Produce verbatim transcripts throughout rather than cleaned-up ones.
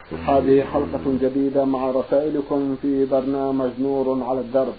هذه حلقة جديدة مع رسائلكم في برنامج نور على الدرب.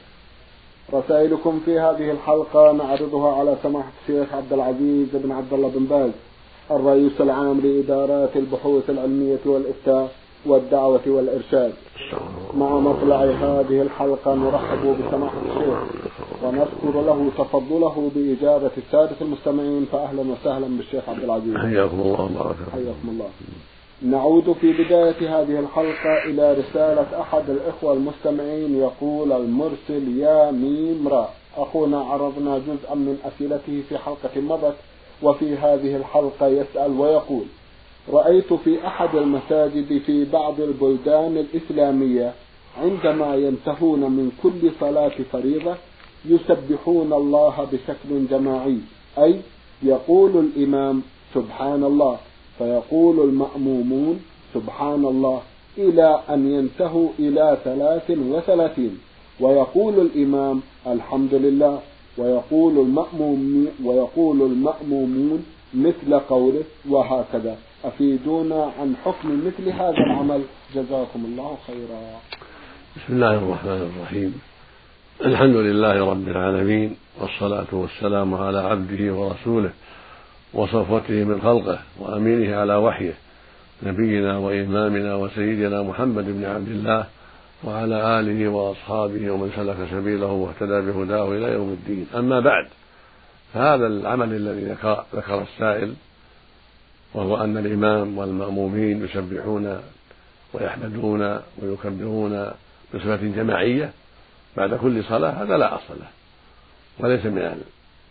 رسائلكم في هذه الحلقة نعرضها على سماحة الشيخ عبد العزيز بن عبد الله بن باز الرئيس العام لإدارات البحوث العلمية والإفتاء والدعوة والإرشاد. مع مطلع هذه الحلقة نرحب بسماحة الشيخ ونذكر له تفضله بإجابة السادة المستمعين، فأهلا وسهلا بالشيخ عبد العزيز. حياكم الله. حياكم الله. نعود في بداية هذه الحلقة إلى رسالة أحد الإخوة المستمعين، يقول المرسل يا ميم را: أخونا عرضنا جزءا من أسئلته في حلقة مضت، وفي هذه الحلقة يسأل ويقول: رأيت في أحد المساجد في بعض البلدان الإسلامية عندما ينتهون من كل صلاة فريضة يسبحون الله بشكل جماعي، أي يقول الإمام سبحان الله فيقول المأمومون سبحان الله إلى أن ينتهوا إلى ثلاث وثلاثين، ويقول الإمام الحمد لله ويقول المأموم ويقول المأمومون مثل قوله، وهكذا. أفيدونا عن حكم مثل هذا العمل جزاكم الله خيرا. بسم الله الرحمن الرحيم. الحمد لله رب العالمين، والصلاة والسلام على عبده ورسوله وصفوته من خلقه وأمينه على وحيه، نبينا وإمامنا وسيدنا محمد بن عبد الله وعلى آله وأصحابه ومن سلك سبيله واهتدى بهداه إلى يوم الدين. أما بعد، فهذا العمل الذي ذكر السائل، وهو أن الإمام والمأمومين يسبحون ويحمدون ويكبرون بصفة جماعية بعد كل صلاة، هذا لا أصل له، وليس من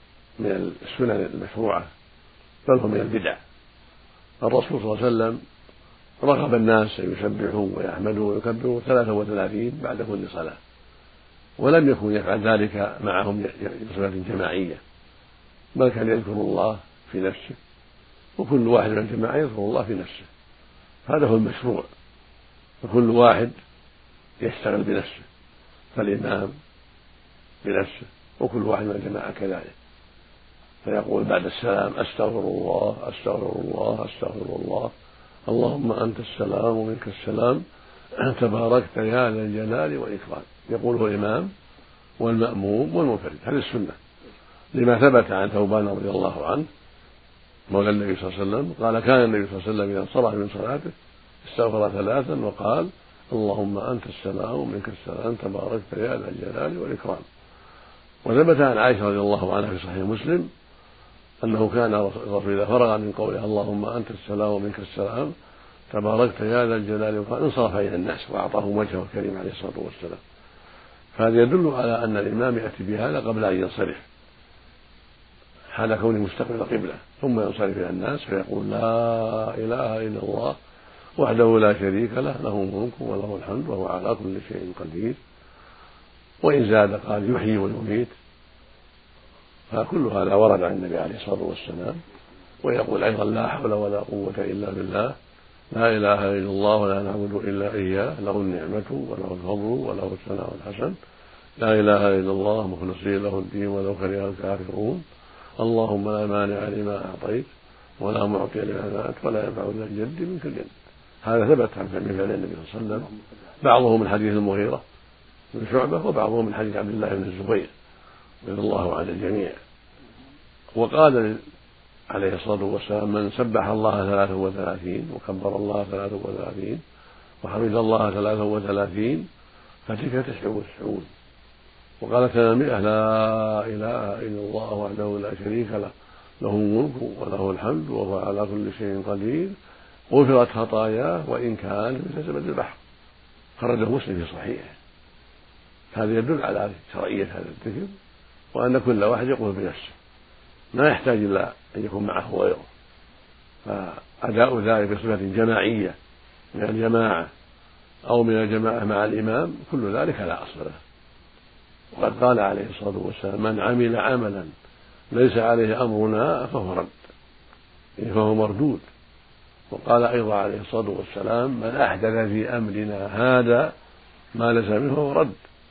من السنن المشروعة، بل هو من البدع. الرسول صلى الله عليه وسلم رغب الناس أن يسبحوا ويحمدوا ويكبروا ثلاثة وثلاثين بعد كل صلاة، ولم يكن يفعل ذلك معهم بصفة جماعية، بل كان يذكر الله في نفسه، وكل واحد من الجماعة يذكر الله في نفسه. هذا هو المشروع، فكل واحد يشتغل بنفسه، فالإمام بنفسه وكل واحد من الجماعة كذلك، فيقول بعد السلام أستغفر الله أستغفر الله أستغفر الله، اللهم أنت السلام ومنك السلام تباركت يا ذا الجلال والإكرام. يقوله الإمام والمأموم والمنفرد. هذه السنة لما ثبت عن ثوبان رضي الله عنه مولى النبي صلى الله عليه وسلم قال: كان النبي صلى الله عليه وسلم إذا انصرف من صلاته استغفر ثلاثا وقال: اللهم أنت السلام ومنك السلام تباركت يا ذا الجلال والإكرام. وثبت عن عائشة رضي الله عنها في صحيح مسلم أنه كان الرسول إذا فرغ من قوله اللهم أنت السلام ومنك السلام تباركت يا ذا الجلال والإكرام انصرف إلى الناس وأعطاهم وجهه الكريم عليه الصلاة والسلام. فهذا يدل على أن الإمام يأتي بهذا قبل أن ينصرف، حال كونه مستقبل القبلة، ثم ينصرف إلى الناس فيقول: لا إله إلا الله وحده لا شريك له، له الملك وله الحمد وهو على كل شيء قدير. وإن زاد قال: يحيي ويميت. فكل هذا ورد عن النبي عليه الصلاة والسلام. ويقول أيضا: لا حول ولا قوة إلا بالله، لا إله إلا الله ولا نعبد إلا إياه، له النعمة وله الفضل وله الثناء الحسن، لا إله إلا الله مخلصين له الدين ولو كره الكافرون، اللهم لا مانع لما أعطيت ولا معطي لما منعت ولا ينفع ذا الجد منك الجد. هذا ثبت عن فعل النبي صلى الله عليه وسلم، بعضه من حديث المغيرة بن شعبة وبعضه من حديث عبد الله بن الزبير رضي الله عن الجميع. وقال عليه الصلاة والسلام: من سبح الله ثلاثة وثلاثين وكبر الله ثلاثة وثلاثين وحمد الله ثلاثة وثلاثين فتلك تسع وتسعون. وقال ثمانمائة: لا إله إلا الله وحده لا شريك له، له الملك وله الحمد وهو على كل شيء قدير، غفرت خطاياه وإن كان مثل زبد البحر. خرجه مسلم في صحيحه. هذا يدل على شرعية هذا الذكر، وأن كل واحد يقول بنفسه، ما يحتاج إلى أن يكون معه غيره. فأداء ذلك بصفة جماعية من الجماعة أو من الجماعة مع الإمام كل ذلك لا أصل له. وقد قال عليه الصلاة والسلام: من عمل عملا ليس عليه أمرنا فهو رد، يعني فهو مردود. وقال أيضا عليه الصلاة والسلام: من أحدث في أمرنا هذا ما ليس منه فهو رد،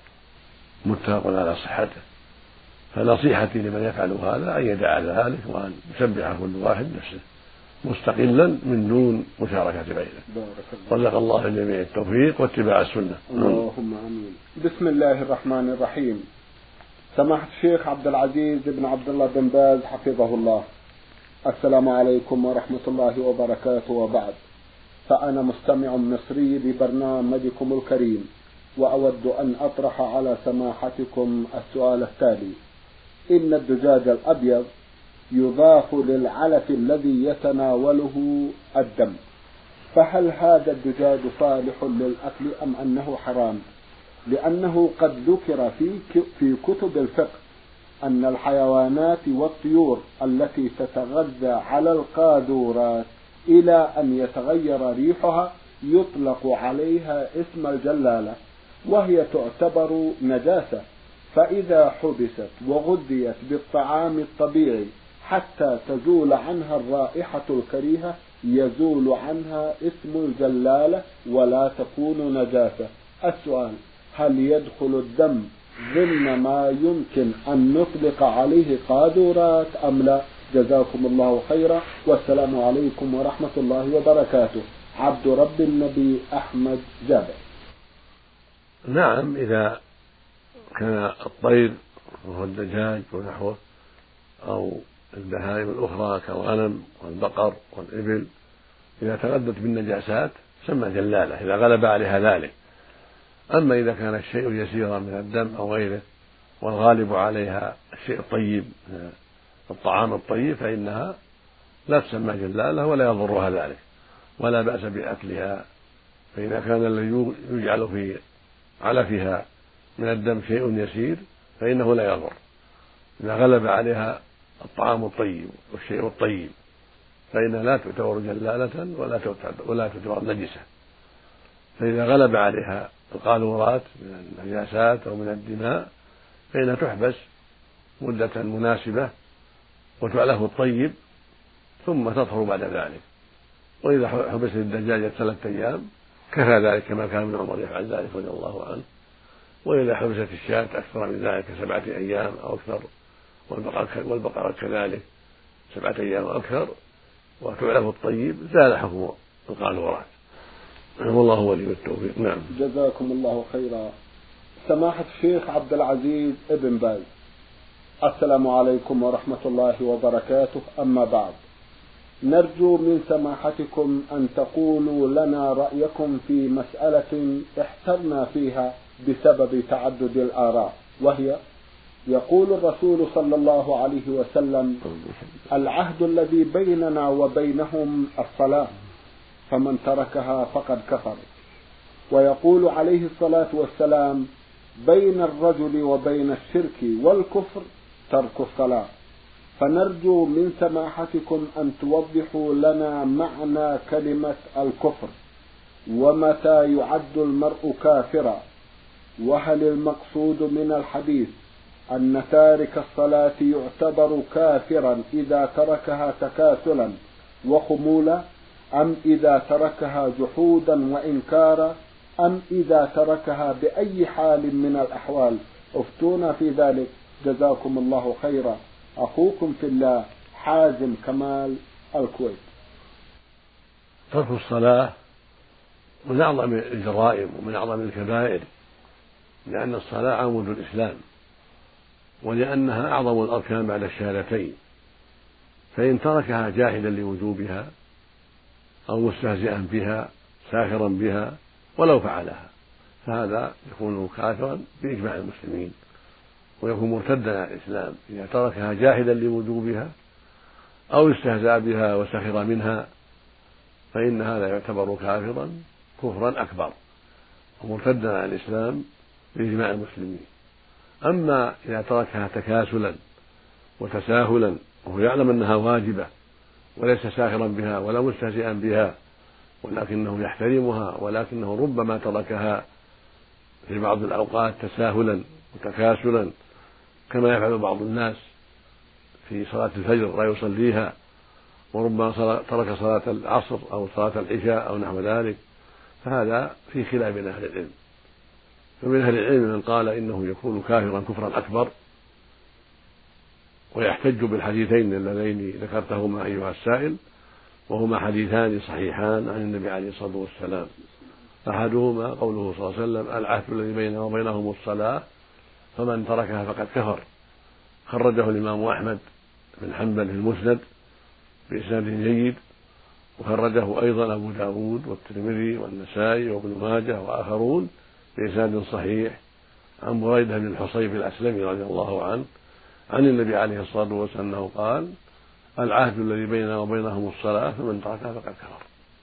متفق على صحته. فنصيحتي لمن يفعل هذا أن يدع ذلك وأن يسبح كل واحد نفسه مستقلا من دون مشاركة غيره. رزق الله الجميع التوفيق واتباع السنة. اللهم آمين. بسم الله الرحمن الرحيم. سماحة الشيخ عبد العزيز بن عبد الله بن باز حفظه الله، السلام عليكم ورحمة الله وبركاته، وبعد، فأنا مستمع مصري لبرنامجكم الكريم، وأود أن أطرح على سماحتكم السؤال التالي: إن الدجاج الأبيض يضاف للعلف الذي يتناوله الدم، فهل هذا الدجاج صالح للأكل أم أنه حرام؟ لأنه قد ذكر في في كتب الفقه أن الحيوانات والطيور التي تتغذى على القاذورات إلى أن يتغير ريحها يطلق عليها اسم الجلالة، وهي تعتبر نجاسة، فإذا حبست وغذيت بالطعام الطبيعي حتى تزول عنها الرائحة الكريهة يزول عنها اسم الجلالة ولا تكون نجاسة. السؤال: هل يدخل الدم ضمن ما يمكن أن نطلق عليه قاذورات أم لا؟ جزاكم الله خيرا، والسلام عليكم ورحمة الله وبركاته. عبد رب النبي أحمد جابر. نعم، إذا كان الطير وهو الدجاج ونحوه أو البهائم الأخرى كالغنم والبقر والإبل إذا تغذت بالنجاسات سمى جلالة إذا غلب عليها ذلك. أما إذا كان الشيء يسيرا من الدم أو غيره والغالب عليها الشيء الطيب الطعام الطيب فإنها لا تسمى جلالة ولا يضرها ذلك ولا بأس بأكلها. فإذا كان الذي يجعل في علفها من الدم شيء يسير فإنه لا يضر إذا غلب عليها الطعام الطيب والشيء الطيب، فإنها لا تعتبر جلالة ولا ولا تعتبر نجسة. فإذا غلب عليها القاذورات من النجاسات أو من الدماء فإنها تحبس مدة مناسبة وتعلف الطيب ثم تطهر بعد ذلك. وإذا حبست الدجاجة ثلاثة أيام كفى ذلك كما كان ابن عمر يفعل ذلك رضي الله عنه. وإذا حبست الشاة أكثر من ذلك سبعة أيام أو أكثر والبقرة كذلك سبعة أيام أو أكثر وتعلف الطيب زال حكم القاذورات. والله ولي التوفيق. نعم. جزاكم الله خيرا. سماحة الشيخ عبد العزيز ابن باز، السلام عليكم ورحمة الله وبركاته. أما بعد، نرجو من سماحتكم أن تقولوا لنا رأيكم في مسألة احترنا فيها بسبب تعدد الآراء، وهي: يقول الرسول صلى الله عليه وسلم: العهد الذي بيننا وبينهم الصلاة، فمن تركها فقد كفر. ويقول عليه الصلاة والسلام: بين الرجل وبين الشرك والكفر ترك الصلاة. فنرجو من سماحتكم أن توضحوا لنا معنى كلمة الكفر، ومتى يعد المرء كافرا، وهل المقصود من الحديث أن تارك الصلاة يعتبر كافرا إذا تركها تكاسلا وخمولا، أم إذا تركها جحودا وإنكارا، أم إذا تركها بأي حال من الأحوال؟ افتونا في ذلك جزاكم الله خيرا. أخوكم في الله حازم كمال، الكويت. ترك الصلاة من أعظم الجرائم ومن أعظم الكبائر، لأن الصلاة عمود الإسلام ولأنها أعظم الأركان بعد الشهادتين، فإن تركها جاحدا لوجوبها أو مستهزئا بها ساخرا بها ولو فعلها فهذا يكون كافرا بإجماع المسلمين ويكون مرتدا عن الإسلام إذا تركها جاحدا لوجوبها أو استهزأ بها وسخر منها، فإن هذا يعتبر كافرا كفرا أكبر ومرتدا عن الإسلام بإجماع المسلمين. أما إذا تركها تكاسلا وتساهلا وهو يعلم أنها واجبة وليس ساخرا بها ولا مستهزئا بها ولكنه يحترمها، ولكنه ربما تركها في بعض الأوقات تساهلا وتكاسلا كما يفعل بعض الناس في صلاة الفجر لا يصليها، وربما ترك صلاة العصر أو صلاة العشاء أو نحو ذلك، فهذا في خلاف بين أهل العلم. فمن أهل العلم من قال إنه يكون كافرا كفرا أكبر ويحتج بالحديثين اللذين ذكرتهما أيها السائل، وهما حديثان صحيحان عن النبي عليه الصلاة والسلام. أحدهما قوله صلى الله عليه وسلم: العهد الذي بيننا وبينهم الصلاة فمن تركها فقد كفر. خرجه الإمام أحمد بن حنبل في المسند بإسناد جيد، وخرجه أيضا أبو داود والترمذي والنسائي وابن ماجه وآخرون بإسناد صحيح عن بريدة بن الحصيب الأسلمي رضي الله عنه عن النبي عليه الصلاة والسلام أنه قال: العهد الذي بيننا وبينهم الصلاة فمن تركها فقد كفر.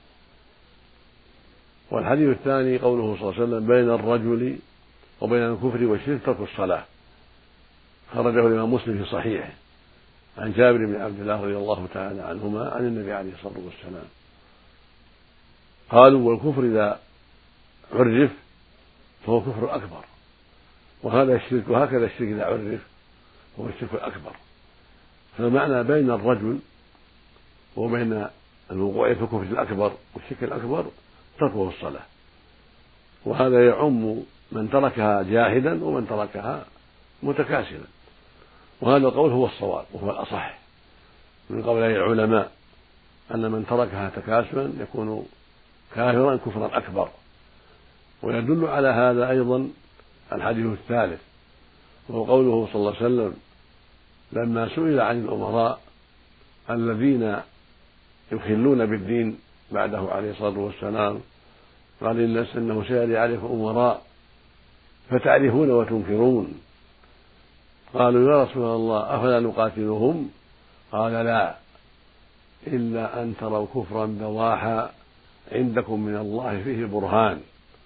والحديث الثاني قوله صلى الله عليه وسلم: بين الرجل وبين الكفر والشرك ترك الصلاة. خرجه الإمام مسلم في صحيحه عن جابر بن عبد الله رضي الله تعالى عنهما عن النبي عليه الصلاة والسلام. قالوا: والكفر إذا عرف فهو كفر أكبر، وهذا الشرك وهكذا الشرك إذا عرف هو الشرك الأكبر. فالمعنى بين الرجل وبين الوقوع في الكفر الأكبر والشرك الأكبر تركه الصلاة، وهذا يعم من تركها جاحدا ومن تركها متكاسلا، وهذا القول هو الصواب وهو الأصح من قولي العلماء، أن من تركها تكاسلا يكون كافرا كفرا أكبر. ويدل على هذا أيضا الحديث الثالث، وهو قوله صلى الله عليه وسلم لما سئل عن الأمراء الذين يخلون بالدين بعده عليه الصلاة والسلام قال: الناس أنه سيأتي عليكم أمراء فتعرفون وتنكرون. قالوا: يا رسول الله أفلا نقاتلهم؟ قال: لا، إلا أن تروا كفرا بواحا عندكم من الله فيه برهان.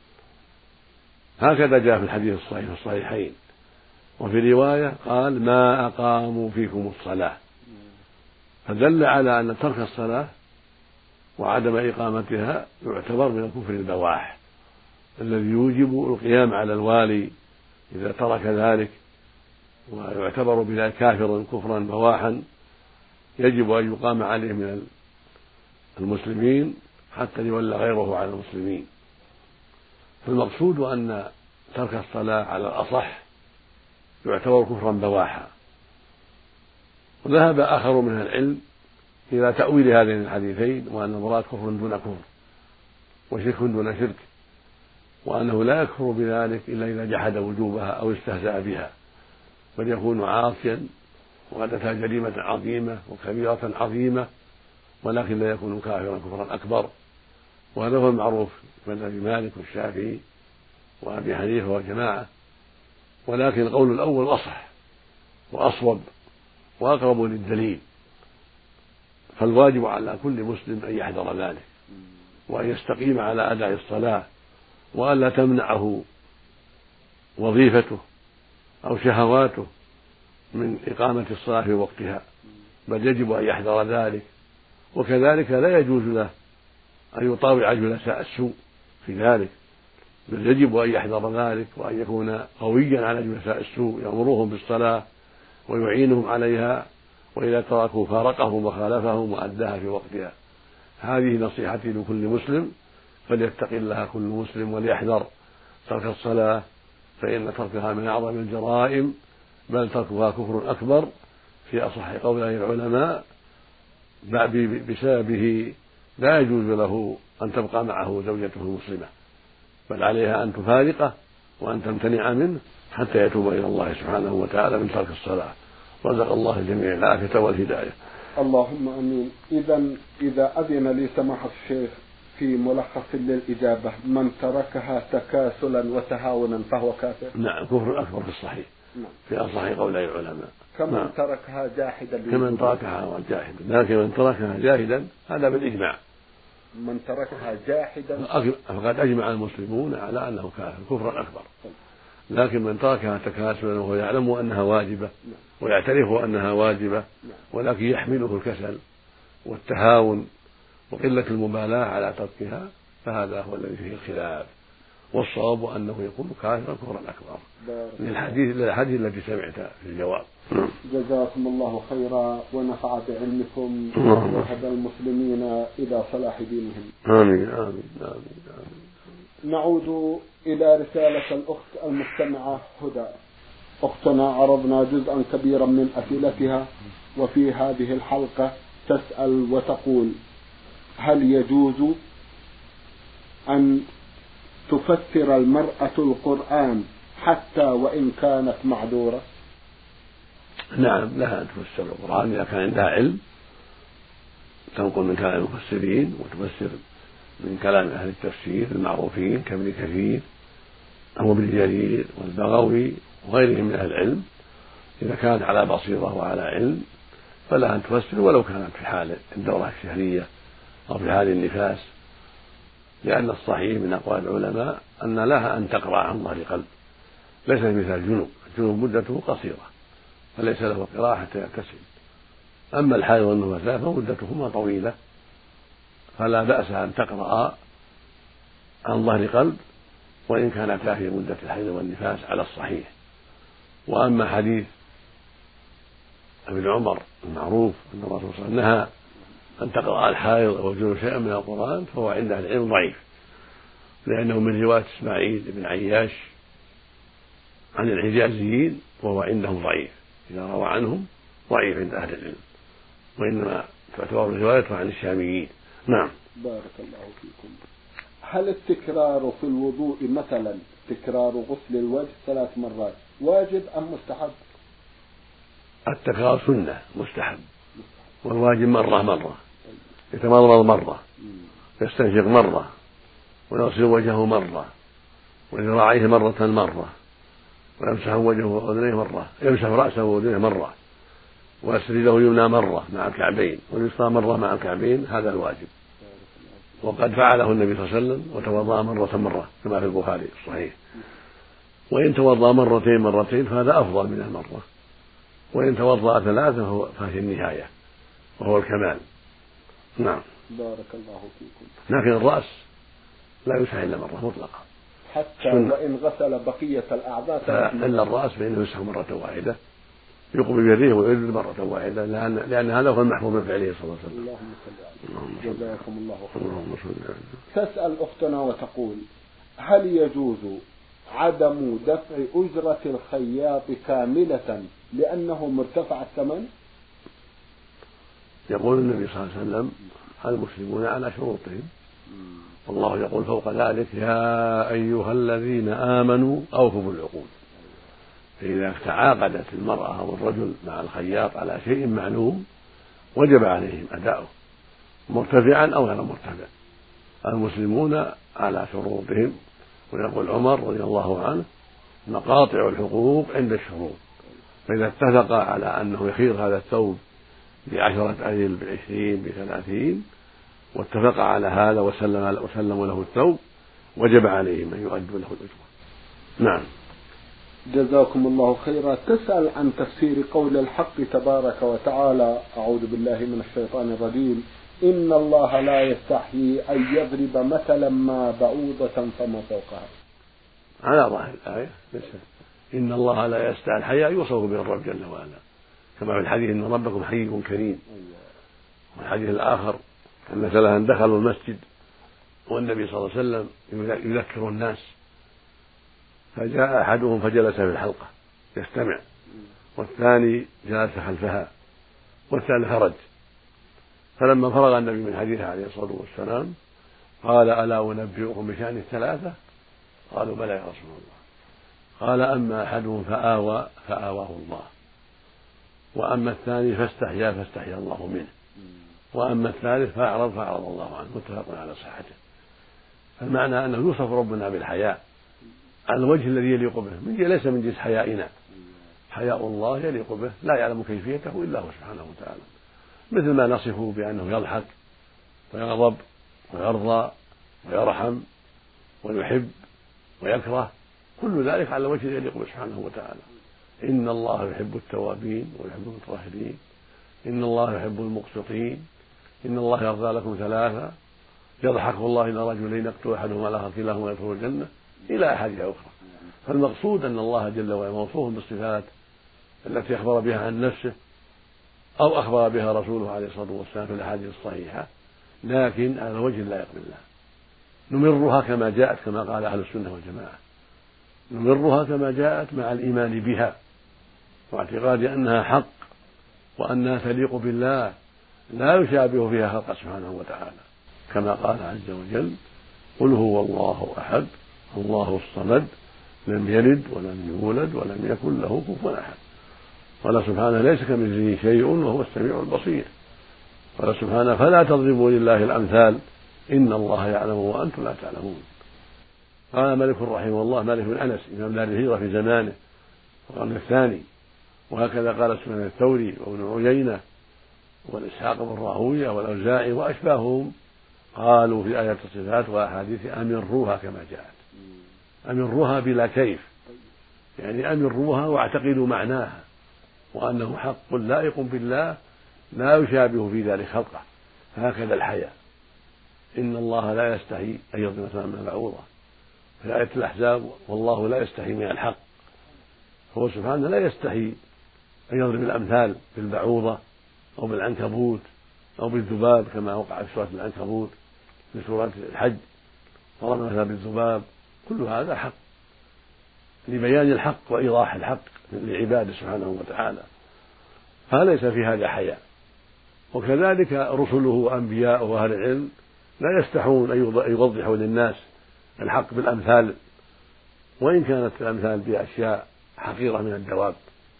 هكذا جاء في الحديث الصحيح في الصحيحين. وفي رواية قال: ما أقاموا فيكم الصلاة. فدل على أن ترك الصلاة وعدم إقامتها يعتبر من الكفر البواح الذي يوجب القيام على الوالي إذا ترك ذلك، ويعتبر بذلك كافرا كفرا بواحا يجب أن يقام عليه من المسلمين حتى يولى غيره على المسلمين. فالمقصود أن ترك الصلاة على الأصح يعتبر كفرا بواحا. وذهب آخر من العلم إلى تأويل هذين الحديثين، وأن المراد كفر دون كفر وشرك دون شرك، وأنه لا يكفر بذلك إلا إذا جحد وجوبها أو استهزأ بها، بل يكون عاصيا وقد أتى جريمة عظيمة وكبيرة عظيمة، ولكن لا يكون كافرا كفرا أكبر. وهذا هو المعروف من أبي مالك والشافعي وأبي حنيفة وجماعة. ولكن القول الأول أصح وأصوب وأقرب للدليل. فالواجب على كل مسلم أن يحذر ذلك وأن يستقيم على أداء الصلاة، وألا تمنعه وظيفته أو شهواته من إقامة الصلاة في وقتها، بل يجب أن يحذر ذلك. وكذلك لا يجوز له أن يطاوع جلساء السوء في ذلك، بل يجب أن يحذر ذلك وأن يكون قويا على جلساء السوء يأمرهم بالصلاة ويعينهم عليها، وإذا تركوا فارقهم وخالفهم وأداها في وقتها. هذه نصيحتي لكل مسلم، فليتق الله كل مسلم وليحذر ترك الصلاة، فإن تركها من أعظم الجرائم، بل تركها كفر أكبر في أصح قولي العلماء. بسببه لا يجوز له أن تبقى معه زوجته المسلمة، بل عليها أن تفارقه وأن تمتنع منه حتى يتوب إلى الله سبحانه وتعالى من ترك الصلاة. رزق الله الجميع العافية والهداية. اللهم أمين. إذا إذا أذن لي سماحة الشيخ في ملخص للإجابة: من تركها تكاسلا وتهاونا فهو كافر؟ نعم، كفر أكبر في الصحيح. نعم. في أصح قولي العلماء. كمن نعم. تركها جاحدا. كمن تركها جاحدا، لكن من تركها جاحدا هذا بالإجماع. من تركها جاحدا فقد أجمع المسلمون على أنه كافر كفرا أكبر. لكن من تركها تكاسلا وهو يعلم أنها واجبة ويعترف أنها واجبة، ولكن يحمله الكسل والتهاون وقلة المبالاة على تركها، فهذا هو الذي فيه الخلاف. والصواب أنه يكون كافرا كفرا أكبر للحديث للحديث الذي سمعت في الجواب. جزاكم الله خيرا ونفع بعلمكم وهدى المسلمين إلى صلاح دينهم. آمين آمين آمين آمين. نعود إلى رسالة الأخت المستمعة هدى. أختنا عرضنا جزءا كبيرا من أسئلتها، وفي هذه الحلقة تسأل وتقول: هل يجوز أن تفسر المرأة القرآن حتى وإن كانت معذورة؟ نعم، لها أن تفسر القرآن إذا كان عندها علم، تنقل من كلام المفسرين وتفسر من كلام أهل التفسير المعروفين كابن كثير أو ابن جرير والبغوي وغيرهم من أهل العلم. إذا كانت على بصيرة وعلى علم فلها أن تفسر ولو كانت في حال الدورة الشهرية أو في حال النفاس، لأن الصحيح من أقوال العلماء أن لها أن تقرأ عن ظهر قلب، ليس مثل الجنوب، الجنوب مدته قصيرة فليس له قراءة حتى يغتسل. أما الحائض والنفساء فمدتهما طويلة فلا بأس أن تقرأ عن ظهر قلب وإن كانتا في مدة الحيض والنفاس على الصحيح. وأما حديث ابن عمر المعروف أن الرسول صلى الله عليه وسلم نهى أن تقرأ الحائض أو الجنوب شيئا من القرآن فهو عند أهل العلم ضعيف، لأنه من رواية إسماعيل بن عياش عن الحجازيين وهو عندهم ضعيف، إذا روى عنهم ضعيف عند أهل العلم، وإنما تعتبر روايته عن الشاميين. نعم. بارك الله فيكم. هل التكرار في الوضوء مثلا تكرار غسل الوجه ثلاث مرات واجب أم مستحب؟ التكرار سنة مستحب، والواجب مرة مرة، يتمضمض مرة، يستنشق مرة، ويغسل وجهه مرة، وذراعيه مرة مرة، ويمسح وجهه وأذنيه مرة، يمسح رأسه وأذنيه مرة، ويسجد له اليمنى مرة مع الكعبين واليسرى مرة مع الكعبين، هذا الواجب. وقد فعله النبي صلى الله عليه وسلم وتوضأ مرة مرة كما في البخاري الصحيح. وإن توضأ مرتين مرتين فهذا أفضل من المرة، وإن توضأ ثلاثة فهي النهاية وهو الكمال. نعم. بارك الله فيكم. لكن الرأس لا يمسح إلا مرة مطلقا حتى سنة. وإن غسل بقية الأعضاء إلا الرأس فإنه يمسح مرة واحدة، يقبل بيده ويرد مرة واحدة، لأن, لأن هذا هو المحفوظ من فعله صلى الله عليه وسلم. اللهم صل على جزاكم الله خيرا. تسأل أختنا وتقول: هل يجوز عدم دفع أجرة الخياط كاملة لأنه مرتفع الثمن؟ يقول النبي صلى الله عليه وسلم: المسلمون على شروطهم، والله يقول فوق ذلك: يا أيها الذين آمنوا أوفوا بالعقود. فإذا تعاقدت المرأة أو الرجل مع الخياط على شيء معلوم وجب عليهم أداؤه مرتفعا أو غير مرتفع. المسلمون على شروطهم. ويقول عمر رضي الله عنه: مقاطع الحقوق عند الشروط. فإذا اتفق على أنه يخير هذا الثوب بعشرة أريل بعشرين بثلاثين واتفق على هذا وسلم وسلموا له الثوب وجب عليهم أن يؤدوا له الأجرة. نعم. جزاكم الله خيرا. تسأل عن تفسير قول الحق تبارك وتعالى: أعوذ بالله من الشيطان الرجيم: إن الله لا يستحيي أن يضرب مثلا ما بعوضة فما فوقها. على ظاهر الآية ليس إن الله لا يستحيي الحياء يوصف به الرب جل وعلا، كما في الحديث: إن ربكم حي كريم. والحديث الآخر أن مثلا دخلوا المسجد والنبي صلى الله عليه وسلم يذكر الناس، فجاء أحدهم فجلس في الحلقة يستمع، والثاني جلس خلفها، والثالث خرج. فلما فرغ النبي من حديثه عليه الصلاة والسلام قال: ألا أنبئكم بشأن الثلاثة؟ قالوا: بلى يا رسول الله. قال: أما أحدهم فآوى فآواه الله، وأما الثاني فاستحيا فاستحيا الله منه، وأما الثالث فأعرض فأعرض الله عنه. متفق على صحته. فالمعنى أنه يوصف ربنا بالحياء على الوجه الذي يليق به، من ليس من جنس حيائنا. حياء الله يليق به، لا يعلم كيفيته إلا هو سبحانه وتعالى، مثل ما نصفه بأنه يضحك ويغضب ويرضى ويرحم ويحب ويكره، كل ذلك على الوجه الذي يليق به سبحانه وتعالى. إن الله يحب التوابين ويحب المتطهرين، إن الله يحب المقسطين، إن الله يرضى لكم ثلاثة، يضحك الله إلى رجلين يقتل أحدهما الآخر كلاهما يدخل الجنة، إلى أحاديث أخرى. فالمقصود أن الله جل وعلا موصوف بالصفات التي أخبر بها عن نفسه أو أخبر بها رسوله عليه الصلاة والسلام في الأحاديث الصحيحة، لكن على وجه لا يقبل الله. نمرها كما جاءت، كما قال أهل السنة والجماعة، نمرها كما جاءت مع الإيمان بها واعتقاد أنها حق وأنها تليق بالله لا يشابه فيها خلق سبحانه وتعالى. كما قال عز وجل: قل هو الله أحد الله الصمد لم يلد ولم يولد ولم يكن له كفوا أحد. قال سبحانه: ليس كمثله شيء وهو السميع البصير. قال سبحانه: فلا تضربوا لله الأمثال إن الله يعلم وأنتم لا تعلمون. قال مالك رحمه الله، مالك بن أنس إمام دار الهجرة في زمانه القرن الثاني، وهكذا قال سفيان الثوري وابن عيينة والإسحاق بن راهويه والأوزاعي وأشباههم، قالوا في آيات الصفات وأحاديث: أمروها كما جاءت، أمروها بلا كيف، يعني أمروها واعتقدوا معناها، وأنه حق لائق بالله لا يشابه في ذلك خلقه. هكذا الحياء، إن الله لا يستحي أن يضرب مثلا من بعوضة، في آية الأحزاب: والله لا يستحي من الحق. هو سبحانه لا يستحي أن يضرب الأمثال بالبعوضة أو بالعنكبوت أو بالذباب كما وقع في سورة العنكبوت في سورة الحج، ضرب مثلا بالذباب. كل هذا حق لبيان الحق وإيضاح الحق لعباده سبحانه وتعالى، فليس في هذا حياء. وكذلك رسله وأنبياءه وأهل العلم لا يستحون أن يوضحوا للناس الحق بالأمثال، وإن كانت الأمثال بأشياء حقيرة من الدواب.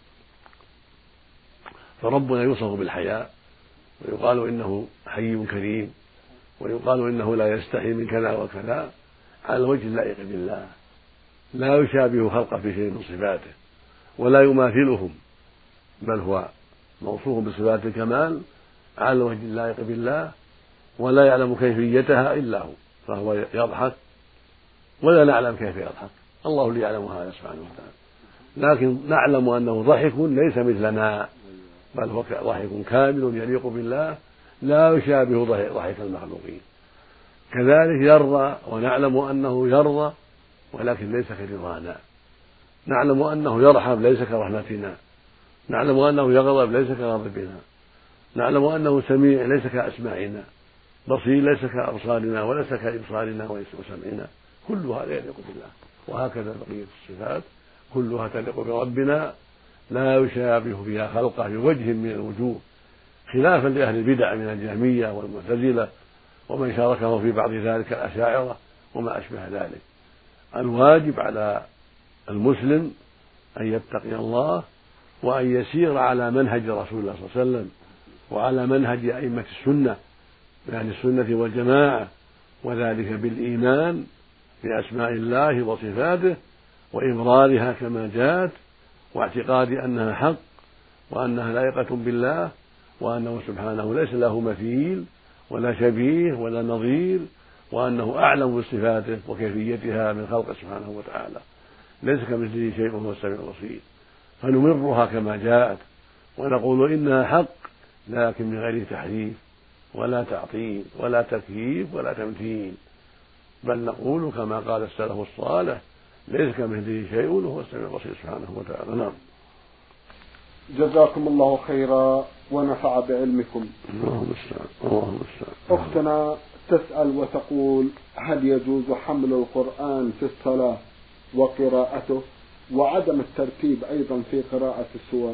فربنا يوصف بالحياء، ويقال إنه حي كريم، ويقال إنه لا يستحي من كذا وكذا على الوجه اللائق بالله، لا يشابه خلقه في شيء من صفاته ولا يماثلهم، بل هو موصوف بصفات الكمال على الوجه اللائق بالله، ولا يعلم كيفيتها إلا هو، فهو يضحك ولا نعلم كيف يضحك، الله اللي يعلم هذا سبحانه وتعالى، لكن نعلم أنه ضحك ليس مثلنا، بل هو ضحك كامل يليق بالله لا يشابه ضحك المخلوقين. كذلك يرضى، ونعلم أنه يرضى ولكن ليس كرضانا، نعلم أنه يرحم ليس كرحمتنا، نعلم أنه يغضب ليس كغضبنا، نعلم أنه سميع ليس كأسماعنا، بصير ليس كأبصارنا وليس كإبصارنا وسمعنا، كل هذا يليق بالله. وهكذا بقية الصفات كلها تليق بربنا لا يشابه فيها خلقه بوجه من الوجوه، خلافا لأهل البدع من الجهمية والمعتزلة ومن شاركه في بعض ذلك الأشاعرة وما أشبه ذلك. الواجب على المسلم أن يتقي الله وأن يسير على منهج رسول الله صلى الله عليه وسلم وعلى منهج أئمة السنة يعني السنة والجماعة، وذلك بالإيمان بأسماء الله وصفاته وإمرارها كما جاءت، واعتقاد أنها حق وأنها لائقة بالله، وأنه سبحانه ليس له مثيل ولا شبيه ولا نظير، وأنه أعلم بصفاته وكيفيتها من خلقه سبحانه وتعالى، ليس كمثله شيء وهو السميع البصير. فنمرها كما جاءت ونقول إنها حق، لكن من غير تحريف ولا تعطيل ولا تكييف ولا تمثيل، بل نقول كما قال السلف الصالح: ليس كمثله شيء وهو السميع البصير سبحانه وتعالى. نعم. جزاكم الله خيرا ونفع بعلمكم. اللهم استعان اللهم استعان. أختنا تسأل وتقول: هل يجوز حمل القرآن في الصلاة وقراءته وعدم الترتيب أيضا في قراءة السور؟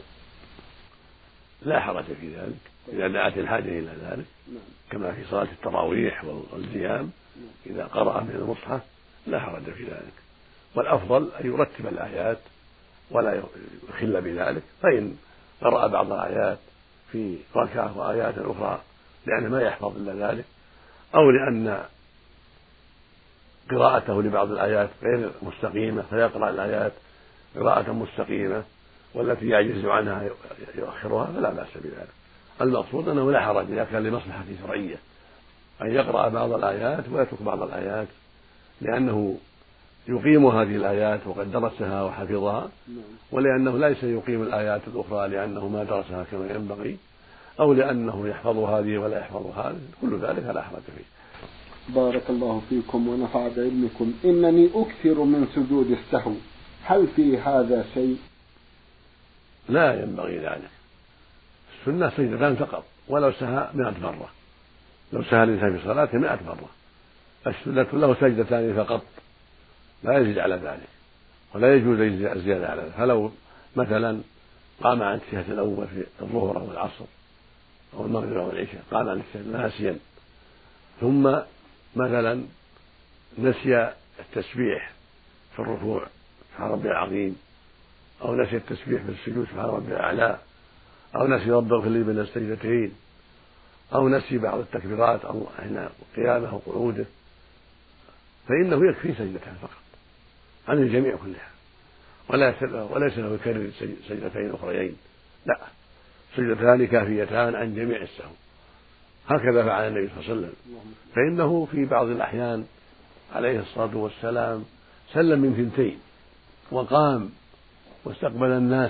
لا حرج في ذلك إذا دعت الحاجة إلى ذلك، كما في صلاة التراويح والقيام إذا قرأ من المصحف لا حرج في ذلك، والأفضل أن يرتب الآيات ولا يخل بذلك، فإن قرأ بعض الآيات في ركعة وآيات أخرى لأنه ما يحفظ إلا ذلك، أو لأن قراءته لبعض الآيات غير مستقيمة فيقرأ الآيات قراءة مستقيمة والتي يعجز عنها يؤخرها، فلا بأس بذلك. المقصود أنه لا حرج إذا كان لمصلحة شرعية أن يقرأ بعض الآيات ويترك بعض الآيات، لأنه يقيم هذه الآيات وقد درسها وحفظها، ولأنه ليس يقيم الآيات الأخرى لأنه ما درسها كما ينبغي، أو لأنه يحفظ هذه ولا يحفظ هذه، كل ذلك لا حرج فيه. بارك الله فيكم ونفع بعلمكم. إنني أكثر من سجود السهو، هل في هذا شيء؟ لا ينبغي ذلك، السنة سجدتان فقط، ولو سهى مئة مرة، لو سهى الإنسان في صلاته مئة مرة، السنة له سجدتان فقط لا يزيد على ذلك، ولا يجوز الزيادة على ذلك. فلو مثلا قام عن التشهد الأول في الظهر أو العصر أو المغرب أو العشاء، قام عن التشهد ناسيا ثم مثلا نسي التسبيح في الركوع سبحان ربي العظيم، أو نسي التسبيح في السجود سبحان ربي الأعلى، أو نسي رب اغفر لي بين السجدتين، أو نسي بعض التكبيرات أو حين قيامه أو قعوده، فإنه يكفي سجدتان فقط عن الجميع كلها، وليس له يكرر سجدتين أخريين، لا، سجدتان كافيتان عن جميع السهو. هكذا فعل النبي صلى الله عليه وسلم، فإنه في بعض الأحيان عليه الصلاة والسلام سلم من ثنتين وقام واستقبل الناس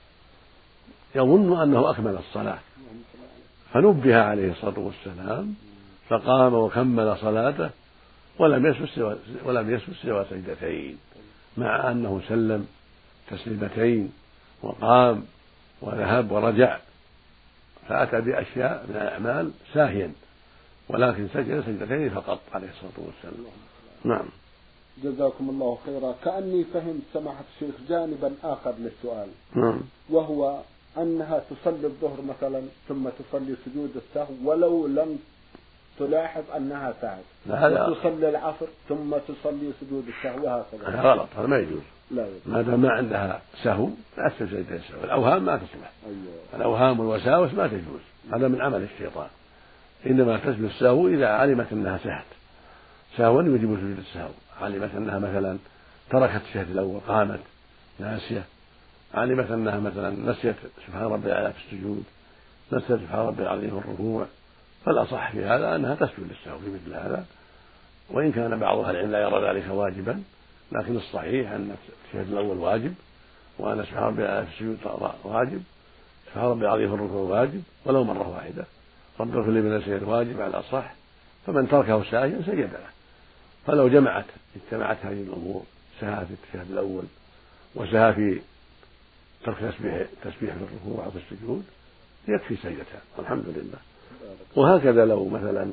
يظن أنه أكمل الصلاة، فنبه عليه الصلاة والسلام فقام وكمل صلاته ولم يسجد سوى ولم يسجد سوى سجدتين، مع أنه سلم تسليمتين وقام وذهب ورجع، فأتى بأشياء من الأعمال ساهيا، ولكن سجد سجدتين فقط عليه الصلاة والسلام. نعم. جزاكم الله خيرا. كأني فهمت سماحة الشيخ جانبا آخر للسؤال، نعم. وهو أنها تصلي الظهر مثلا ثم تصلي سجود السهو ولو لم تلاحظ أنها سهت، وتصلي العصر ثم تصلي سجود السهو، هكذا. هذا غلط، هذا ما يجوز. لا ما دام ما عندها سهو لا تسجد سجدة السهو، الأوهام ما تصلح. أيوة. الأوهام والوساوس ما تجوز، هذا من عمل الشيطان. إنما تسجد السهو إذا علمت أنها سهت سهوا يجب سجود السهو، علمت أنها مثلا تركت الشهد الأول قامت ناسية، علمت أنها مثلا نسيت سبحان ربي الأعلى في السجود، نسيت سبحان ربي العظيم في الركوع، فالأصح في هذا أنها تسجد للسهو في مثل هذا، وإن كان بعض أهل العلم لا يرى ذلك واجبا، لكن الصحيح أن الشهد الأول واجب، وأن سبحان ربي الأعلى في السجود واجب، سبحان ربي العظيم في الركوع واجب ولو مرة واحدة، رب اغفر لي من الشهد واجب على الأصح، فمن تركه ساهيا سجد له. فلو جمعت اجتمعت هذه الأمور، سهى في التشهد الأول وسهى في ترك تسبيح في الركوع أو في السجود، يكفي سجدتان والحمد لله. وهكذا لو مثلا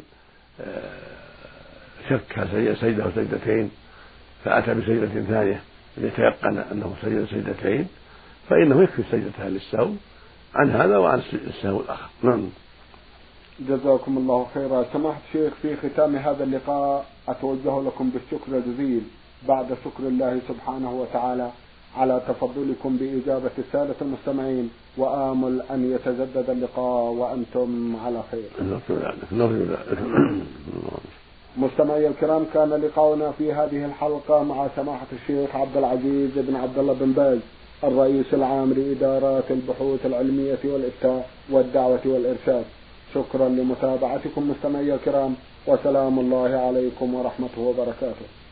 شك سجدة وسجدتين فأتى بسجدة ثانية ليتيقن أنه سجد سجدتين، فإنه يكفي سجدتان للسهو عن هذا وعن السهو الآخر. نعم. جزاكم الله خيرا. سماحة الشيخ، في ختام هذا اللقاء أتوجه لكم بالشكر الجزيل بعد شكر الله سبحانه وتعالى على تفضلكم بإجابة السادة المستمعين، وآمل أن يتجدد اللقاء وأنتم على خير. مستمعي الكرام، كان لقاؤنا في هذه الحلقة مع سماحة الشيخ عبد العزيز بن عبد الله بن باز، الرئيس العام لإدارات البحوث العلمية والإفتاء والدعوة والإرشاد. شكرا لمتابعتكم مستمعي الكرام، وسلام الله عليكم ورحمته وبركاته.